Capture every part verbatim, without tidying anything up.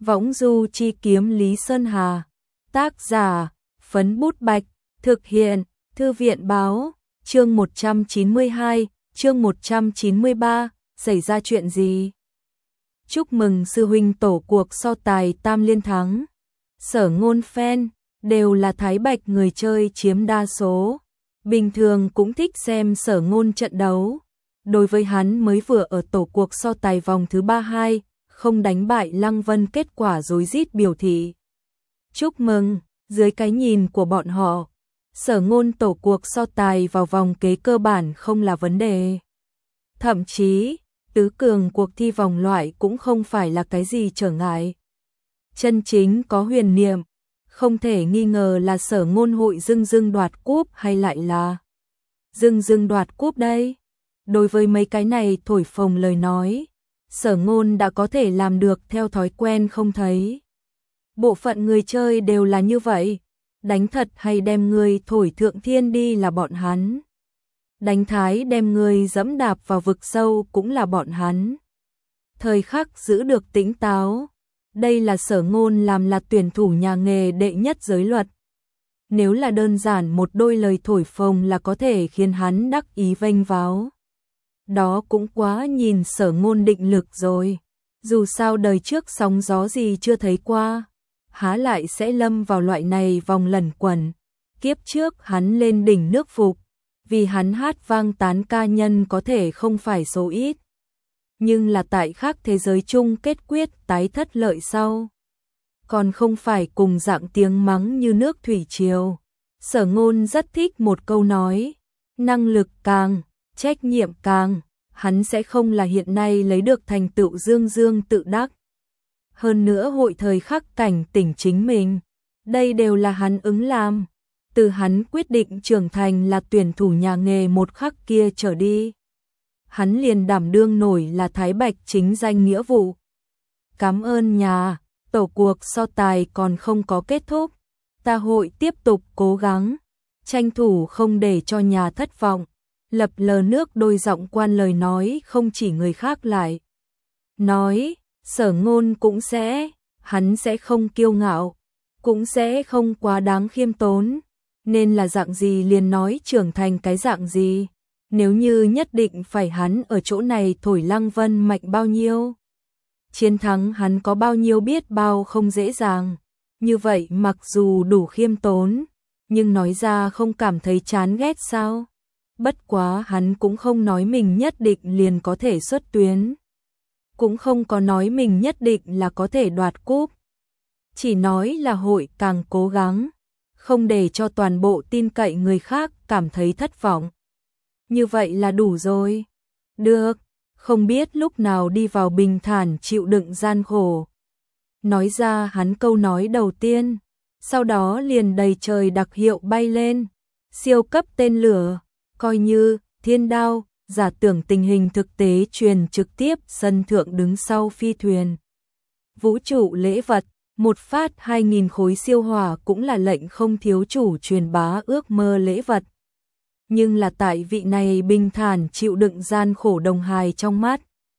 Võng du chi kiếm Lý Sơn Hà. Tác giả, Phấn Bút Bạch. Thực hiện, Thư viện Báo. Chương một trăm chín mươi hai, chương một trăm chín mươi ba, xảy ra chuyện gì? Chúc mừng sư huynh tổ cuộc so tài tam liên thắng. Sở Ngôn fan, đều là Thái Bạch người chơi chiếm đa số. Bình thường cũng thích xem Sở Ngôn trận đấu. Đối với hắn mới vừa ở tổ cuộc so tài vòng thứ ba hai, không đánh bại Lăng Vân kết quả rối rít biểu thị. Chúc mừng, dưới cái nhìn của bọn họ, Sở Ngôn tổ cuộc so tài vào vòng kế cơ bản không là vấn đề. Thậm chí, tứ cường cuộc thi vòng loại cũng không phải là cái gì trở ngại. Chân chính có huyền niệm, không thể nghi ngờ là Sở Ngôn hội dưng dưng đoạt cúp hay lại là dưng dưng đoạt cúp đây. Đối với mấy cái này thổi phồng lời nói, Sở Ngôn đã có thể làm được theo thói quen không thấy. Bộ phận người chơi đều là như vậy, đánh thật hay đem người thổi thượng thiên đi là bọn hắn. Đánh thái đem người dẫm đạp vào vực sâu cũng là bọn hắn. Thời khắc giữ được tỉnh táo, đây là Sở Ngôn làm là tuyển thủ nhà nghề đệ nhất giới luật. Nếu là đơn giản một đôi lời thổi phồng là có thể khiến hắn đắc ý vênh váo, đó cũng quá nhìn Sở Ngôn định lực rồi. Dù sao đời trước sóng gió gì chưa thấy qua, há lại sẽ lâm vào loại này vòng lẩn quẩn. Kiếp trước hắn lên đỉnh nước phục, vì hắn hát vang tán ca nhân có thể không phải số ít. Nhưng là tại khác thế giới chung kết quyết tái thất lợi sau, còn không phải cùng dạng tiếng mắng như nước thủy triều. Sở Ngôn rất thích một câu nói, năng lực càng, trách nhiệm càng, hắn sẽ không là hiện nay lấy được thành tựu dương dương tự đắc. Hơn nữa hội thời khắc cảnh tỉnh chính mình, đây đều là hắn ứng làm. Từ hắn quyết định trưởng thành là tuyển thủ nhà nghề một khắc kia trở đi, hắn liền đảm đương nổi là Thái Bạch chính danh nghĩa vụ. Cảm ơn nhà, tổ cuộc so tài còn không có kết thúc, ta hội tiếp tục cố gắng, tranh thủ không để cho nhà thất vọng. Lập lờ nước đôi giọng quan lời nói không chỉ người khác lại nói, Sở Ngôn cũng sẽ, hắn sẽ không kiêu ngạo, cũng sẽ không quá đáng khiêm tốn, nên là dạng gì liền nói trưởng thành cái dạng gì. Nếu như nhất định phải hắn ở chỗ này thổi Lăng Vân mạnh bao nhiêu, chiến thắng hắn có bao nhiêu biết bao không dễ dàng. Như vậy mặc dù đủ khiêm tốn, nhưng nói ra không cảm thấy chán ghét sao? Bất quá hắn cũng không nói mình nhất định liền có thể xuất tuyến, cũng không có nói mình nhất định là có thể đoạt cúp, chỉ nói là hội càng cố gắng, không để cho toàn bộ tin cậy người khác cảm thấy thất vọng. Như vậy là đủ rồi. Được, không biết lúc nào đi vào bình thản chịu đựng gian khổ. Nói ra hắn câu nói đầu tiên, sau đó liền đầy trời đặc hiệu bay lên, siêu cấp tên lửa, coi như thiên đao, giả tưởng tình hình thực tế truyền trực tiếp sân thượng đứng sau phi thuyền. Vũ trụ lễ vật, một phát hai nghìn khối siêu hỏa cũng là lệnh không thiếu chủ truyền bá ước mơ lễ vật. Nhưng là tại vị này bình thản chịu đựng gian khổ đồng hài trong mắt.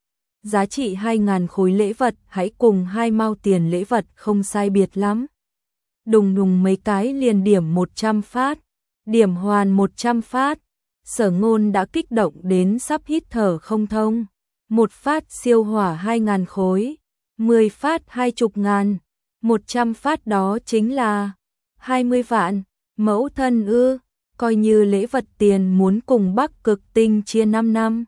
Giá trị hai nghìn khối lễ vật hãy cùng hai mao tiền lễ vật không sai biệt lắm. Đùng đùng mấy cái liền điểm một trăm phát, điểm hoàn một trăm phát. Sở Ngôn đã kích động đến sắp hít thở không thông. Một phát siêu hỏa hai nghìn khối, mười phát hai chục ngàn, một trăm phát đó chính là hai mươi vạn. Mẫu thân ư, coi như lễ vật tiền muốn cùng Bắc Cực Tinh chia năm năm.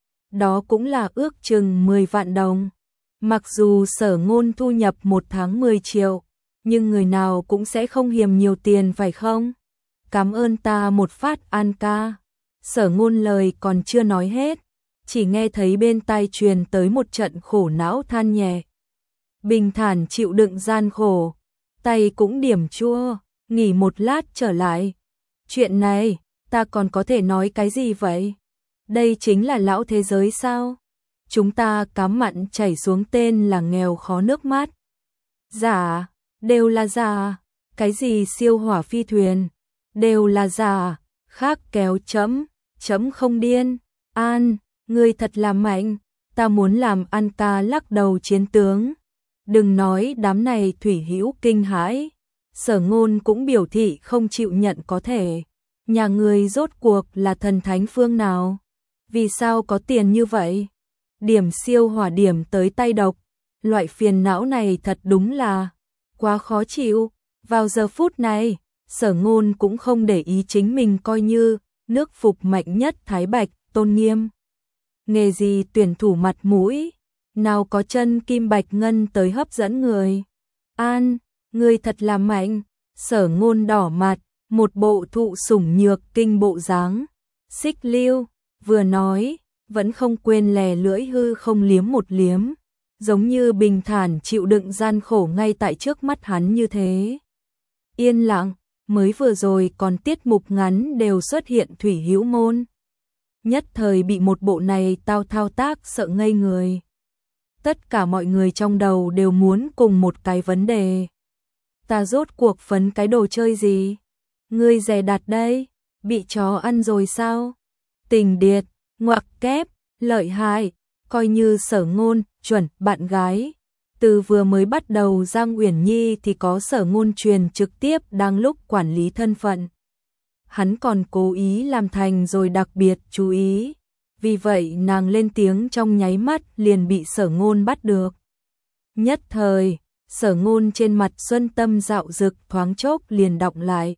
Đó cũng là ước chừng mười vạn đồng. Mặc dù Sở Ngôn thu nhập một tháng mười triệu, nhưng người nào cũng sẽ không hiềm nhiều tiền phải không? Cảm ơn ta một phát An ca. Sở Ngôn lời còn chưa nói hết, chỉ nghe thấy bên tai truyền tới một trận khổ não than nhẹ. Bình thản chịu đựng gian khổ, tay cũng điểm chua, nghỉ một lát trở lại. Chuyện này, ta còn có thể nói cái gì vậy? Đây chính là lão thế giới sao? Chúng ta cám mặn chảy xuống tên là nghèo khó nước mắt. Giả, đều là giả. Cái gì siêu hỏa phi thuyền, đều là giả. Khác kéo chấm, chấm không điên. An, ngươi thật là mạnh, ta muốn làm An ca lắc đầu chiến tướng. Đừng nói đám này thủy hữu kinh hãi, Sở Ngôn cũng biểu thị không chịu nhận có thể. Nhà người rốt cuộc là thần thánh phương nào? Vì sao có tiền như vậy? Điểm siêu hỏa điểm tới tay độc, loại phiền não này thật đúng là quá khó chịu. Vào giờ phút này, Sở Ngôn cũng không để ý chính mình coi như nước phục mạnh nhất Thái Bạch, tôn nghiêm. Nghề gì tuyển thủ mặt mũi, nào có chân kim bạch ngân tới hấp dẫn người. An, người thật là mạnh. Sở Ngôn đỏ mặt, một bộ thụ sủng nhược kinh bộ dáng. Xích Lưu vừa nói, vẫn không quên lè lưỡi hư không liếm một liếm, giống như bình thản chịu đựng gian khổ ngay tại trước mắt hắn như thế. Yên lặng, mới vừa rồi còn tiết mục ngắn đều xuất hiện thủy hữu môn. Nhất thời bị một bộ này tao thao tác sợ ngây người. Tất cả mọi người trong đầu đều muốn cùng một cái vấn đề. Ta rốt cuộc phấn cái đồ chơi gì? Ngươi dè đặt đây, bị chó ăn rồi sao? Tình điệt, ngoặc kép, lợi hại, coi như Sở Ngôn, chuẩn, bạn gái. Từ vừa mới bắt đầu Giang Uyển Nhi thì có Sở Ngôn truyền trực tiếp đang lúc quản lý thân phận. Hắn còn cố ý làm thành rồi đặc biệt chú ý. Vì vậy nàng lên tiếng trong nháy mắt liền bị Sở Ngôn bắt được. Nhất thời, Sở Ngôn trên mặt xuân tâm dạo dực thoáng chốc liền đọng lại.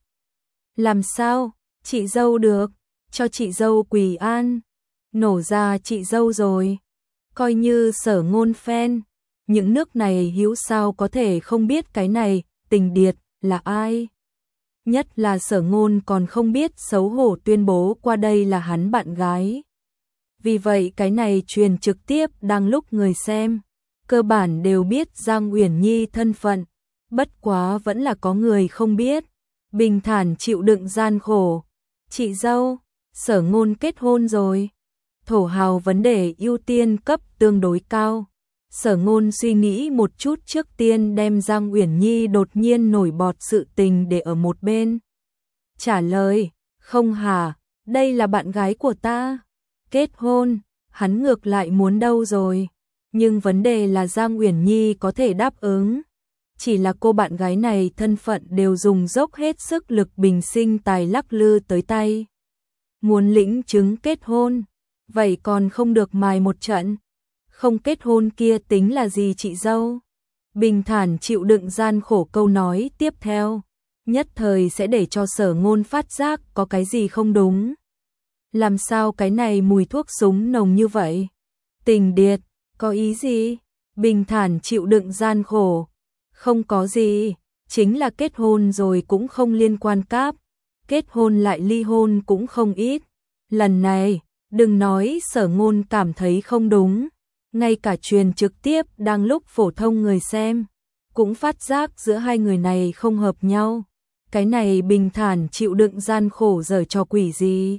Làm sao? Chị dâu được, cho chị dâu quỳ an. Nổ ra chị dâu rồi. Coi như Sở Ngôn fan. Những nước này hữu sao có thể không biết cái này, Tình Điệt, là ai? Nhất là Sở Ngôn còn không biết xấu hổ tuyên bố qua đây là hắn bạn gái. Vì vậy cái này truyền trực tiếp đang lúc người xem cơ bản đều biết Giang Uyển Nhi thân phận, bất quá vẫn là có người không biết. Bình thản chịu đựng gian khổ. Chị dâu, Sở Ngôn kết hôn rồi. Thổ hào vấn đề ưu tiên cấp tương đối cao. Sở Ngôn suy nghĩ một chút trước tiên đem Giang Uyển Nhi đột nhiên nổi bọt sự tình để ở một bên. Trả lời, không hả, đây là bạn gái của ta. Kết hôn, hắn ngược lại muốn đâu rồi. Nhưng vấn đề là Giang Uyển Nhi có thể đáp ứng. Chỉ là cô bạn gái này thân phận đều dùng dốc hết sức lực bình sinh tài lắc lư tới tay. Muốn lĩnh chứng kết hôn, vậy còn không được mài một trận. Không kết hôn kia tính là gì chị dâu? Bình thản chịu đựng gian khổ câu nói tiếp theo, nhất thời sẽ để cho Sở Ngôn phát giác có cái gì không đúng. Làm sao cái này mùi thuốc súng nồng như vậy? Tình Điệt, có ý gì? Bình thản chịu đựng gian khổ. Không có gì, chính là kết hôn rồi cũng không liên quan cáp. Kết hôn lại ly hôn cũng không ít. Lần này, đừng nói Sở Ngôn cảm thấy không đúng. Ngay cả truyền trực tiếp đang lúc phổ thông người xem, cũng phát giác giữa hai người này không hợp nhau. Cái này bình thản chịu đựng gian khổ giở trò quỷ gì?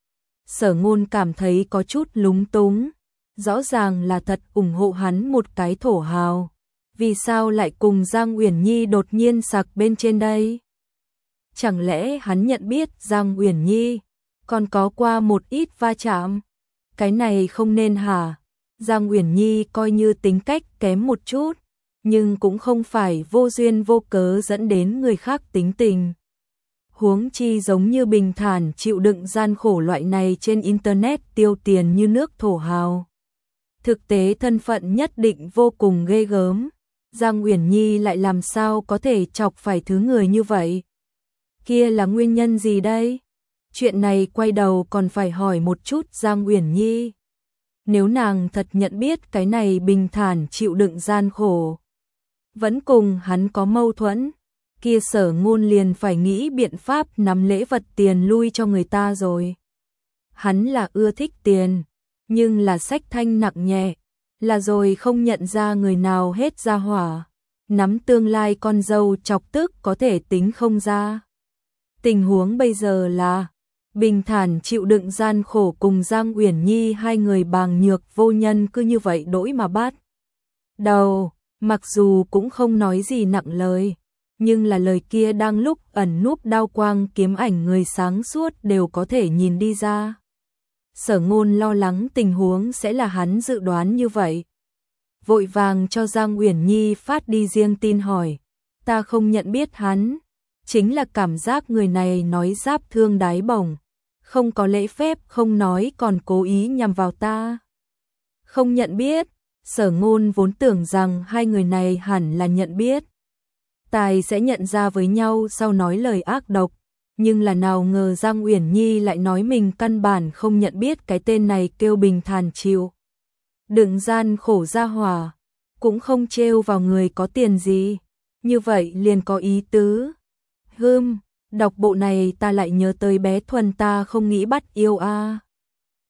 Sở Ngôn cảm thấy có chút lúng túng. Rõ ràng là thật ủng hộ hắn một cái thổ hào. Vì sao lại cùng Giang Uyển Nhi đột nhiên sặc bên trên đây? Chẳng lẽ hắn nhận biết Giang Uyển Nhi còn có qua một ít va chạm? Cái này không nên hả? Giang Uyển Nhi coi như tính cách kém một chút, nhưng cũng không phải vô duyên vô cớ dẫn đến người khác tính tình. Huống chi giống như bình thản chịu đựng gian khổ loại này trên internet tiêu tiền như nước thổ hào. Thực tế thân phận nhất định vô cùng ghê gớm. Giang Uyển Nhi lại làm sao có thể chọc phải thứ người như vậy? Kia là nguyên nhân gì đây? Chuyện này quay đầu còn phải hỏi một chút Giang Uyển Nhi. Nếu nàng thật nhận biết cái này bình thản chịu đựng gian khổ, vẫn cùng hắn có mâu thuẫn, kia Sở Ngôn liền phải nghĩ biện pháp nắm lễ vật tiền lui cho người ta rồi. Hắn là ưa thích tiền, nhưng là sách thanh nặng nhẹ, là rồi không nhận ra người nào hết ra hỏa, nắm tương lai con dâu chọc tức có thể tính không ra. Tình huống bây giờ là bình thản chịu đựng gian khổ cùng Giang Uyển Nhi hai người bàng nhược vô nhân cứ như vậy đổi mà bắt đầu, mặc dù cũng không nói gì nặng lời, nhưng là lời kia đang lúc ẩn núp đao quang kiếm ảnh người sáng suốt đều có thể nhìn đi ra. Sở Ngôn lo lắng tình huống sẽ là hắn dự đoán như vậy. vội vàng cho Giang Uyển Nhi phát đi riêng tin hỏi, ta không nhận biết hắn, chính là cảm giác người này nói giáp thương đái bổng, không có lễ phép không nói còn cố ý nhằm vào ta. Không nhận biết, Sở Ngôn vốn tưởng rằng hai người này hẳn là nhận biết. Tài sẽ nhận ra với nhau sau nói lời ác độc, nhưng là nào ngờ Giang Uyển Nhi lại nói mình căn bản không nhận biết cái tên này kêu bình thản chịu. Đừng gian khổ ra hỏa, cũng không trêu vào người có tiền gì, như vậy liền có ý tứ. Hừm, đọc bộ này ta lại nhớ tới bé Thuần ta không nghĩ bắt yêu a.